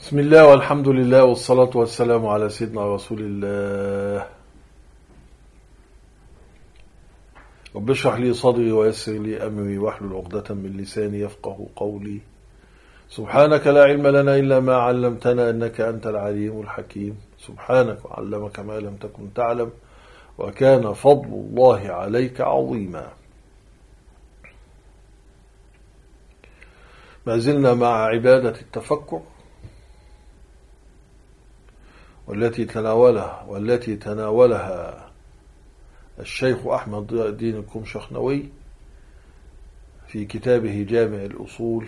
بسم الله والحمد لله والصلاة والسلام على سيدنا رسول الله. رب اشرح لي صدري ويسر لي أمري واحلل عقدة من لساني يفقه قولي. سبحانك لا علم لنا إلا ما علمتنا إنك أنت العليم الحكيم. سبحانك وعلمك ما لم تكن تعلم وكان فضل الله عليك عظيما. ما زلنا مع عبادة التفكر والتي تناولها الشيخ أحمد ضياء الدين الكمشخنوي في كتابه جامع الأصول،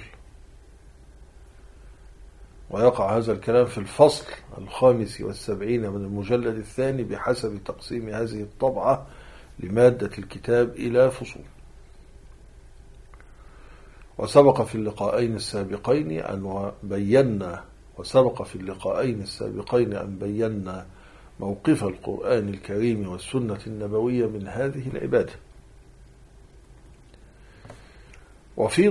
ويقع هذا الكلام في الفصل 75 من المجلد الثاني بحسب تقسيم هذه الطبعة لمادة الكتاب إلى فصول. وسبق في اللقاءين السابقين أن بينا موقف القرآن الكريم والسنة النبوية من هذه العبادة، وفي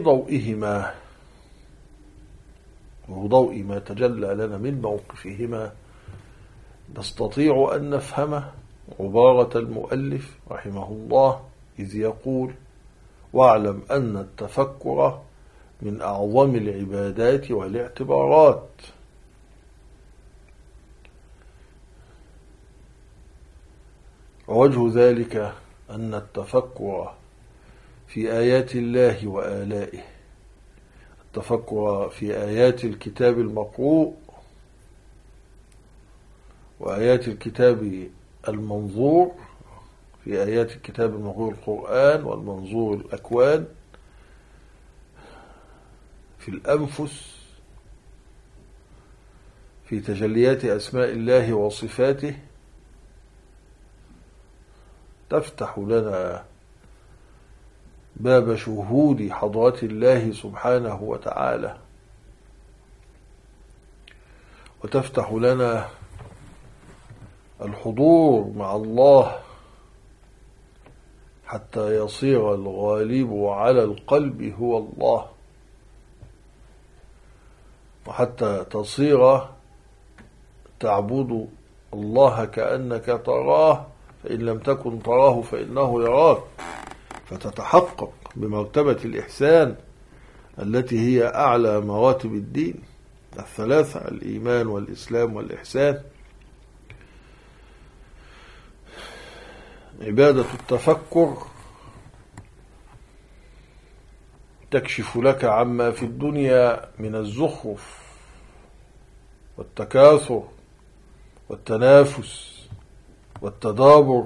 ضوء ما تجلى لنا من موقفهما نستطيع أن نفهم عبارة المؤلف رحمه الله إذ يقول: واعلم أن التفكر من أعظم العبادات والاعتبارات. ووجه ذلك أن التفكر في آيات الله وآلائه، التفكر في آيات الكتاب المقروء وآيات الكتاب المنظور، في آيات الكتاب المقروء القرآن والمنظور الأكوان، في الأنفس، في تجليات أسماء الله وصفاته، تفتح لنا باب شهود حضرة الله سبحانه وتعالى، وتفتح لنا الحضور مع الله حتى يصير الغالب على القلب هو الله، وحتى تصير تعبد الله كأنك تراه، فإن لم تكن تراه فإنه يراك، فتتحقق بمرتبة الإحسان التي هي أعلى مراتب الدين الثلاثة: الإيمان والإسلام والإحسان. عبادة التفكر تكشف لك عما في الدنيا من الزخرف والتكاثر والتنافس والتدابر،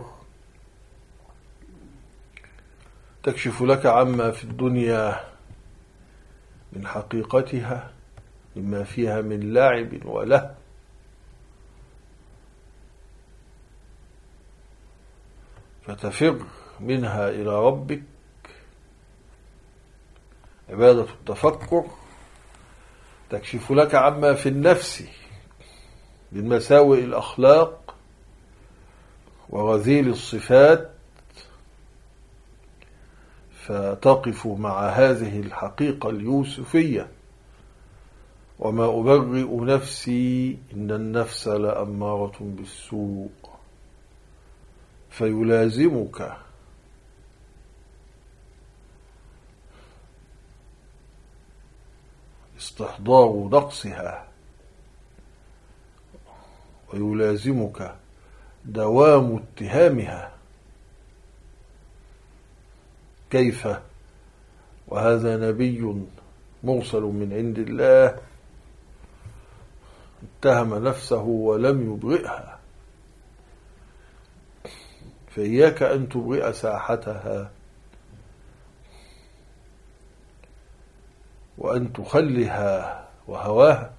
تكشف لك عما في الدنيا من حقيقتها مما فيها من لعب وله، فتفر منها إلى ربك. عبادة التفكر تكشف لك عما في النفس من مساوئ الأخلاق ورذيل الصفات، فتقف مع هذه الحقيقة اليوسفية: وما أبرئ نفسي إن النفس لأمارة بالسوء، فيلازمك استحضار نقصها، ويلازمك دوام اتهامها. كيف وهذا نبي مرسل من عند الله اتهم نفسه ولم يبرئها؟ فإياك أن تبرئ ساحتها وأن تخلها وهواها.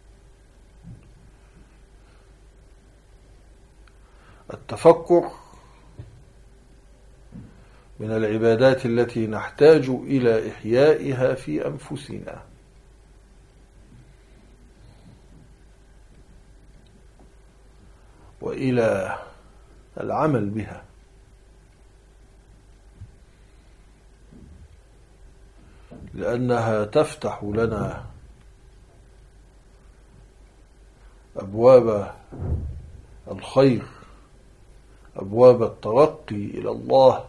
التفكر من العبادات التي نحتاج إلى إحيائها في أنفسنا، وإلى العمل بها، لأنها تفتح لنا أبواب الخير، أبواب الترقي إلى الله،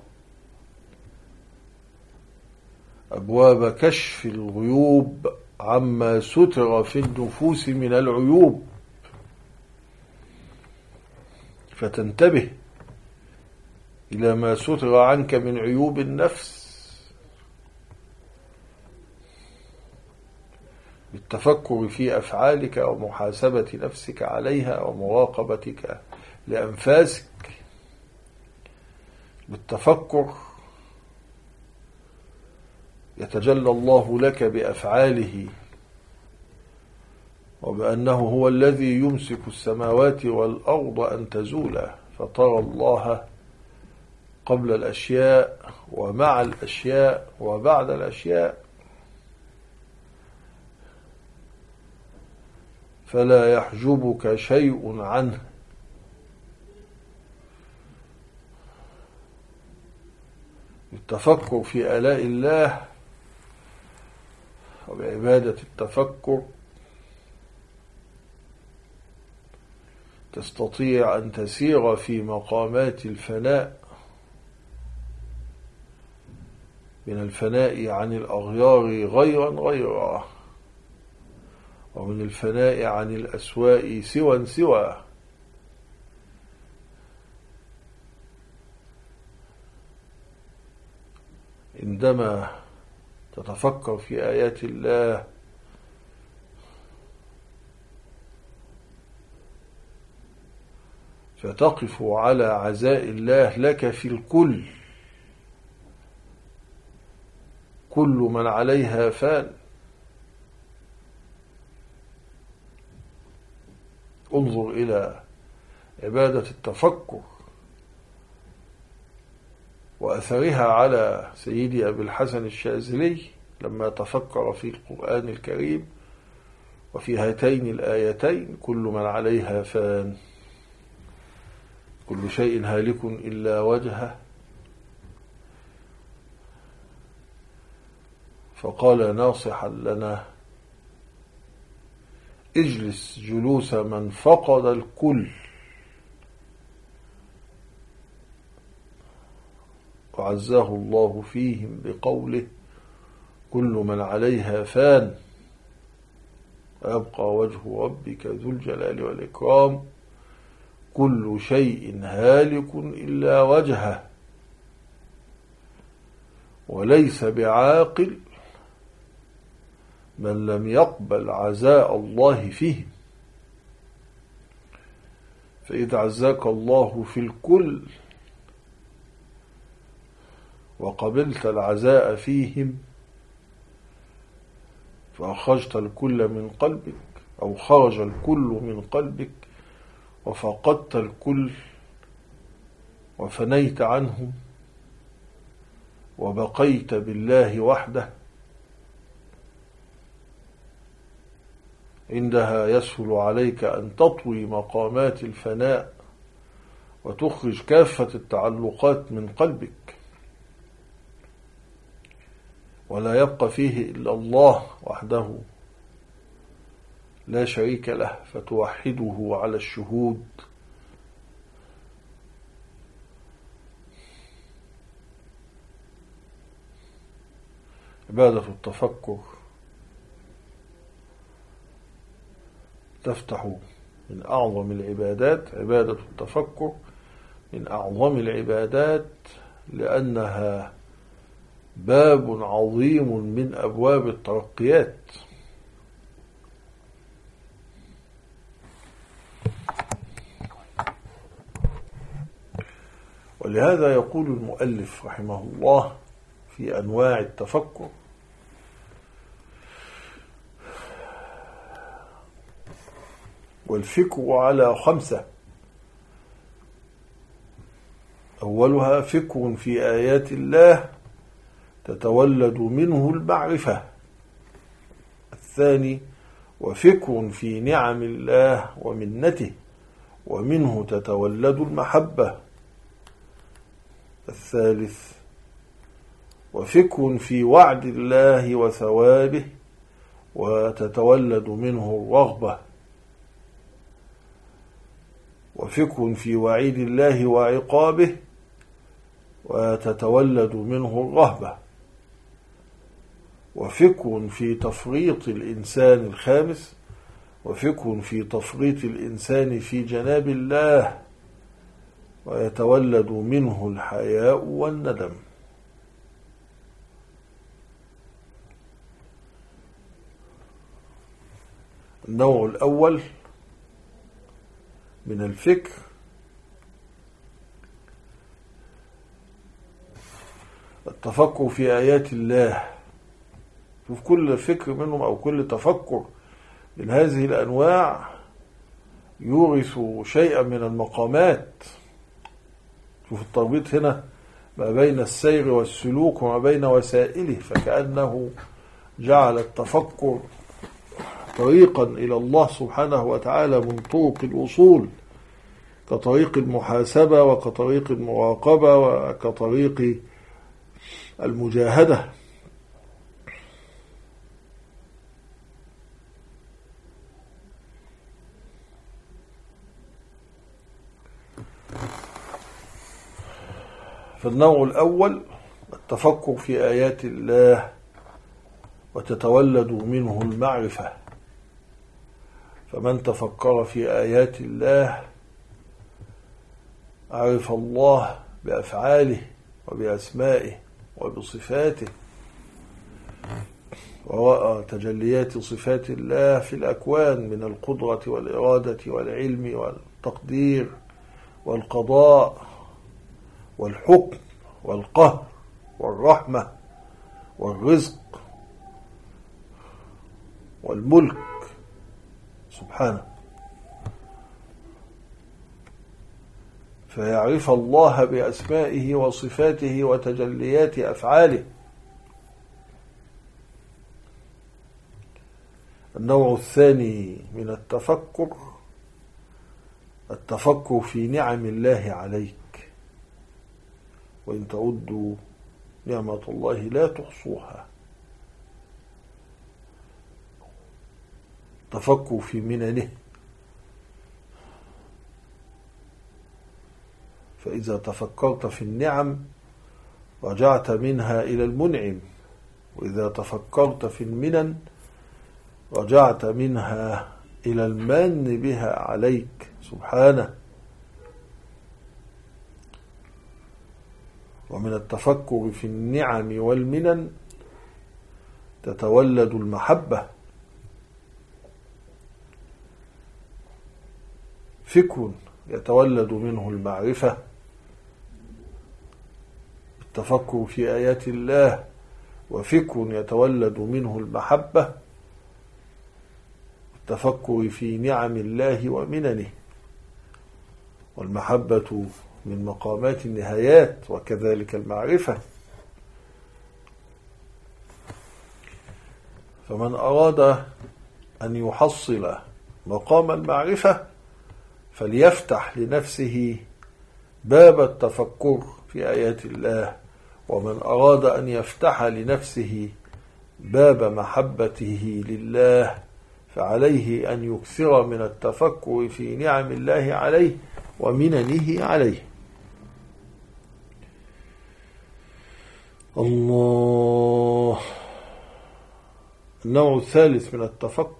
أبواب كشف الغيوب عما ستر في النفوس من العيوب، فتنتبه إلى ما ستر عنك من عيوب النفس بالتفكر في أفعالك ومحاسبة نفسك عليها ومراقبتك لأنفاسك. بالتفكر يتجلى الله لك بأفعاله، وبأنه هو الذي يمسك السماوات والأرض أن تزولا، فترى الله قبل الأشياء ومع الأشياء وبعد الأشياء، فلا يحجبك شيء عنه. التفكر في آلاء الله وبعبادة التفكر تستطيع أن تسير في مقامات الفناء، من الفناء عن الأغيار غيرا، ومن الفناء عن الأسواء سوى، عندما تتفكر في آيات الله فتقف على عزاء الله لك في الكل. كل من عليها فان. انظر إلى عبادة التفكر وأثرها على سيدي أبي الحسن الشاذلي لما تفكر في القرآن الكريم وفي هاتين الآيتين: كل من عليها فان، كل شيء هالك إلا وجهه. فقال ناصحا لنا: اجلس جلوس من فقد الكل، وعزاه الله فيهم بقوله: كل من عليها فان ويبقى وجه ربك ذو الجلال والإكرام، كل شيء هالك إلا وجهه، وليس بعاقل من لم يقبل عزاء الله فيه. فإذا عزاك الله في الكل وقبلت العزاء فيهم فأخرجت الكل من قلبك، أو خرج الكل من قلبك وفقدت الكل وفنيت عنهم وبقيت بالله وحده. عندها يسهل عليك أن تطوي مقامات الفناء وتخرج كافة التعلقات من قلبك، ولا يبقى فيه إلا الله وحده لا شريك له، فتوحده على الشهود. عبادة التفكر تفتح من أعظم العبادات. عبادة التفكر من أعظم العبادات لأنها باب عظيم من أبواب الترقيات. ولهذا يقول المؤلف رحمه الله في أنواع التفكر: والفكر على 5: أولها فكر في آيات الله تتولد منه المعرفة. الثاني: وفكر في نعم الله ومنته ومنه تتولد المحبة. الثالث: وفكر في وعد الله وثوابه وتتولد منه الرغبة. وفكر في وعيد الله وعقابه وتتولد منه الرهبة، وفكر في تفريط الإنسان الخامس، وفكر في تفريط الإنسان في جناب الله ويتولد منه الحياء والندم. النوع الأول من الفكر التفكر في آيات الله. شوف كل فكر منهم أو كل تفكر من هذه الأنواع يورث شيئا من المقامات. شوف التربيط هنا ما بين السير والسلوك وما بين وسائله، فكأنه جعل التفكر طريقا إلى الله سبحانه وتعالى من طرق الوصول، كطريق المحاسبة وكطريق المراقبة وكطريق المجاهدة. فالنوع الأول التفكر في آيات الله وتتولد منه المعرفة. فمن تفكر في آيات الله عرف الله بأفعاله وبأسمائه وبصفاته، ورأى تجليات صفات الله في الأكوان من القدرة والإرادة والعلم والتقدير والقضاء والحكم والقهر والرحمة والرزق والملك سبحانه. فيعرف الله بأسمائه وصفاته وتجليات أفعاله. النوع الثاني من التفكر في نعم الله عليك، وإن تعدوا نعمة الله لا تحصوها. تفكر في مننه، فإذا تفكرت في النعم رجعت منها إلى المنعم، وإذا تفكرت في المنن رجعت منها إلى المن بها عليك سبحانه. ومن التفكر في النعم والمنن تتولد المحبة. فكر يتولد منه المعرفة، التفكر في آيات الله، وفكر يتولد منه المحبة، التفكر في نعم الله ومننه. والمحبة من مقامات النهايات وكذلك المعرفة. فمن أراد أن يحصل مقام المعرفة فليفتح لنفسه باب التفكر في آيات الله، ومن أراد أن يفتح لنفسه باب محبته لله فعليه أن يكثر من التفكر في نعم الله عليه ومننه عليه. الله. النوع الثالث من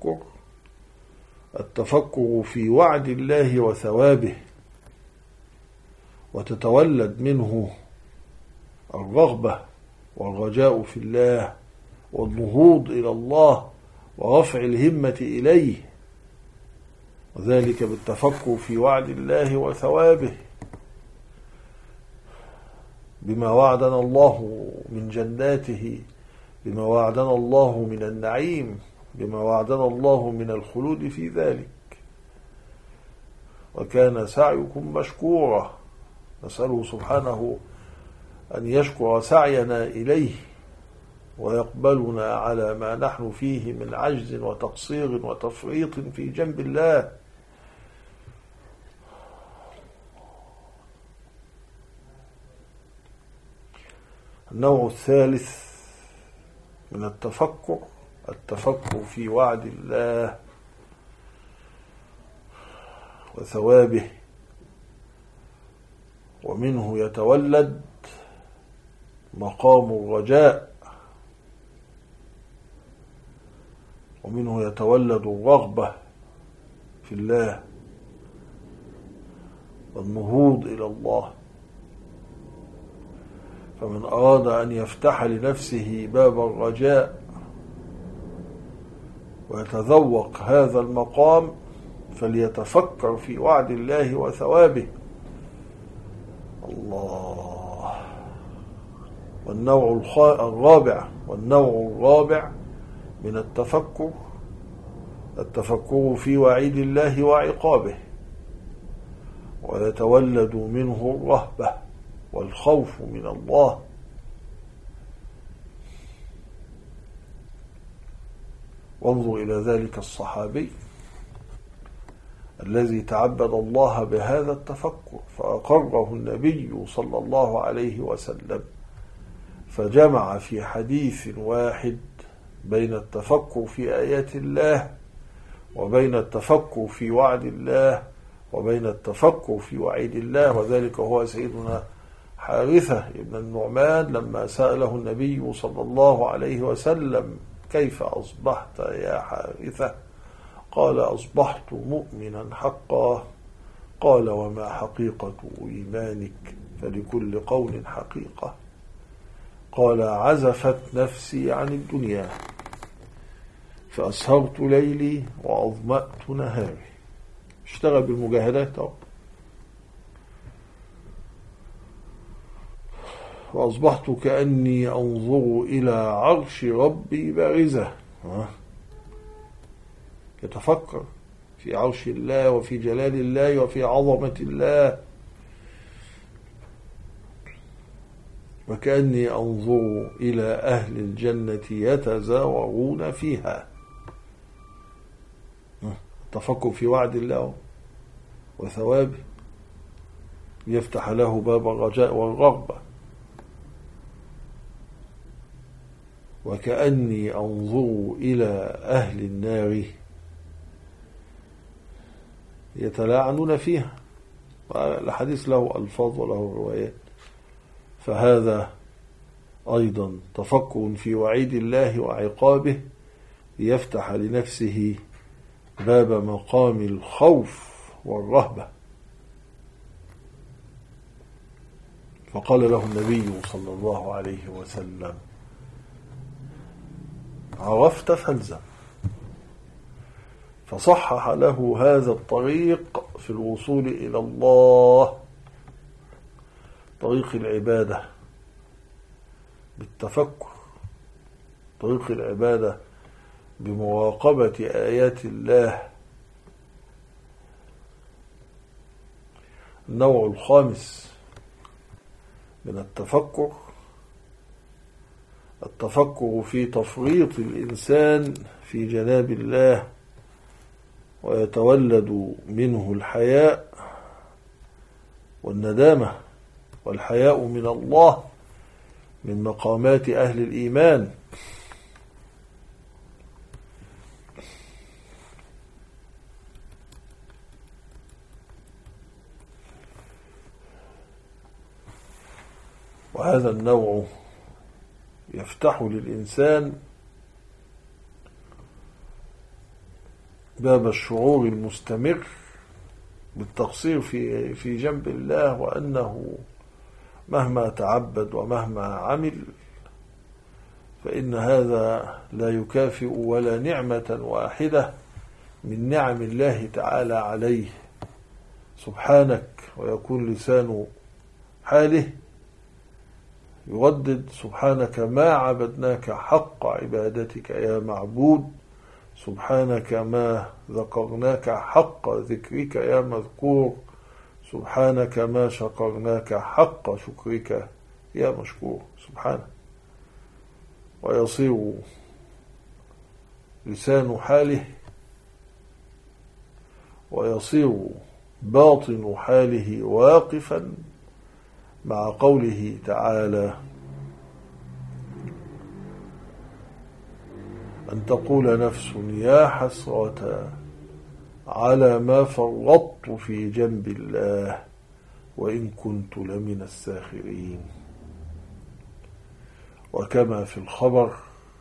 التفكر في وعد الله وثوابه، وتتولد منه الرغبة والرجاء في الله والنهوض إلى الله ورفع الهمة إليه، وذلك بالتفكر في وعد الله وثوابه، بما وعدنا الله من جناته، بما وعدنا الله من النعيم، بما وعدنا الله من الخلود في ذلك. وكان سعيكم مشكورا، نسأله سبحانه أن يشكر سعينا إليه ويقبلنا على ما نحن فيه من عجز وتقصير وتفريط في جنب الله. النوع الثالث من التفكر في وعد الله وثوابه، ومنه يتولد مقام الرجاء، ومنه يتولد الرغبة في الله والنهوض إلى الله. فمن أراد أن يفتح لنفسه باب الرجاء ويتذوق هذا المقام فليتفكر في وعد الله وثوابه. الله. والنوع الرابع من التفكر في وعيد الله وعقابه، ويتولد منه الرهبة والخوف من الله. وانظر إلى ذلك الصحابي الذي تعبد الله بهذا التفكر فأقره النبي صلى الله عليه وسلم، فجمع في حديث واحد بين التفكر في آيات الله وبين التفكر في وعد الله وبين التفكر في وعيد الله. وذلك هو سيدنا حارثة بن النعمان لما سأله النبي صلى الله عليه وسلم: كيف أصبحت يا حارثة؟ قال: أصبحت مؤمنا حقا. قال: وما حقيقة إيمانك؟ فلكل قول حقيقة. قال: عزفت نفسي عن الدنيا فأسهرت ليلي وأظمأت نهاري. اشتغل بالمجاهدات. وأصبحت كأني أنظر إلى عرش ربي بارزة. يتفكر في عرش الله وفي جلال الله وفي عظمة الله. وكأني أنظر إلى أهل الجنة يتزاورون فيها. التفكر في وعد الله وثوابه يفتح له باب الرجاء والرغبة. وكأني أنظر إلى أهل النار يتلاعنون فيها. الحديث له ألفاظ وله روايات. فهذا أيضا تفكر في وعيد الله وعقابه ليفتح لنفسه باب مقام الخوف والرهبة. فقال له النبي صلى الله عليه وسلم: عرفت فالزم. فصحح له هذا الطريق في الوصول إلى الله، طريق العبادة بالتفكر، طريق العبادة بمراقبة آيات الله. النوع الخامس من التفكر في تفريط الإنسان في جناب الله، ويتولد منه الحياء والندامة. والحياء من الله من مقامات أهل الإيمان. وهذا النوع يفتح للإنسان باب الشعور المستمر بالتقصير في جنب الله، وأنه مهما تعبد ومهما عمل فإن هذا لا يكافئ ولا نعمة واحدة من نعم الله تعالى عليه سبحانك. ويكون لسان حاله يردد: سبحانك ما عبدناك حق عبادتك يا معبود، سبحانك ما ذكرناك حق ذكرك يا مذكور، سبحانك ما شكرناك حق شكرك يا مشكور. سبحانه. ويصير لسان حاله ويصير باطن حاله واقفا مع قوله تعالى: أن تقول نفس يا حسرة على ما فرطت في جنب الله وإن كنت لمن الساخرين. وكما في الخبر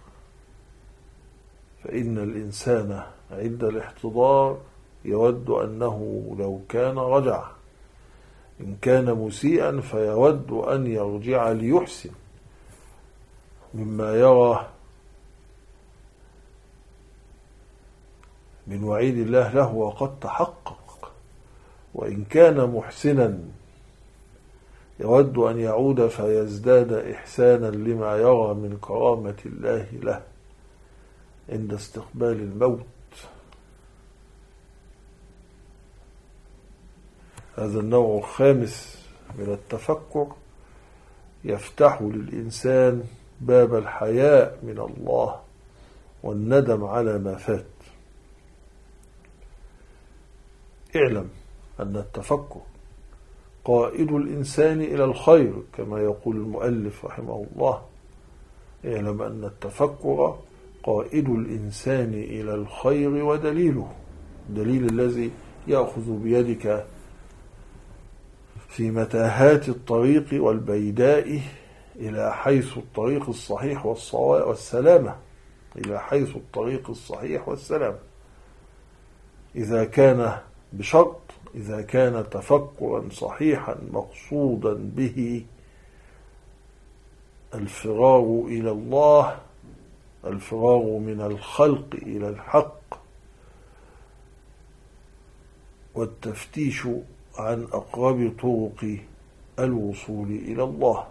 فإن الإنسان عند الاحتضار يود أنه لو كان رجع، إن كان مسيئا فيود أن يرجع ليحسن مما يرى من وعيد الله له وقد تحقق، وإن كان محسنا يود أن يعود فيزداد إحسانا لما يرى من كرامة الله له عند استقبال الموت. هذا النوع الخامس من التفكر يفتح للإنسان باب الحياء من الله والندم على ما فات. اعلم أن التفكر قائد الإنسان إلى الخير كما يقول المؤلف رحمه الله. اعلم أن التفكر قائد الإنسان إلى الخير ودليله، دليل الذي يأخذ بيدك في متاهات الطريق والبيداء إلى حيث الطريق الصحيح والسلامة، إلى حيث الطريق الصحيح والسلامة، إذا كان بشرط إذا كان تفكرا صحيحا مقصودا به الفرار إلى الله، الفرار من الخلق إلى الحق، والتفتيش عن أقرب طرق الوصول إلى الله.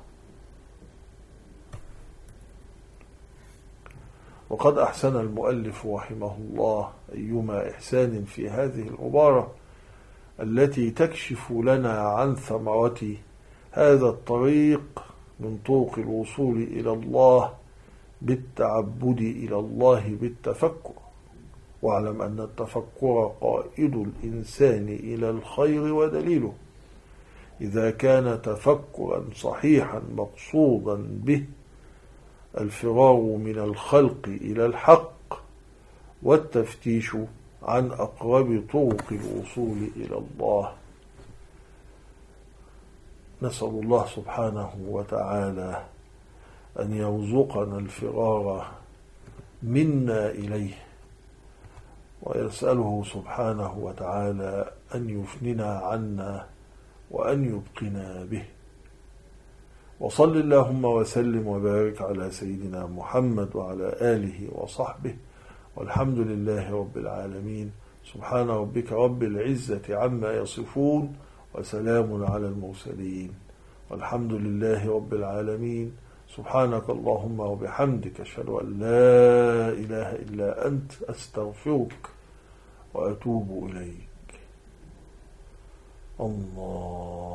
وقد أحسن المؤلف رحمه الله أيما إحسان في هذه العبارة التي تكشف لنا عن ثمرة هذا الطريق من طرق الوصول إلى الله بالتعبد إلى الله بالتفكر. واعلم أن التفكر قائد الإنسان إلى الخير ودليله، إذا كان تفكرا صحيحا مقصودا به الفرار من الخلق إلى الحق، والتفتيش عن أقرب طرق الوصول إلى الله. نسأل الله سبحانه وتعالى أن يرزقنا الفرار منا إليه، ويسأله سبحانه وتعالى أن يفننا عنا وأن يبقنا به. وصل اللهم وسلم وبارك على سيدنا محمد وعلى آله وصحبه، والحمد لله رب العالمين. سبحان ربك رب العزة عما يصفون، وسلام على المرسلين، والحمد لله رب العالمين. سبحانك اللهم وبحمدك، أشهد أن لا إله إلا أنت، أستغفرك وأتوب إليك. الله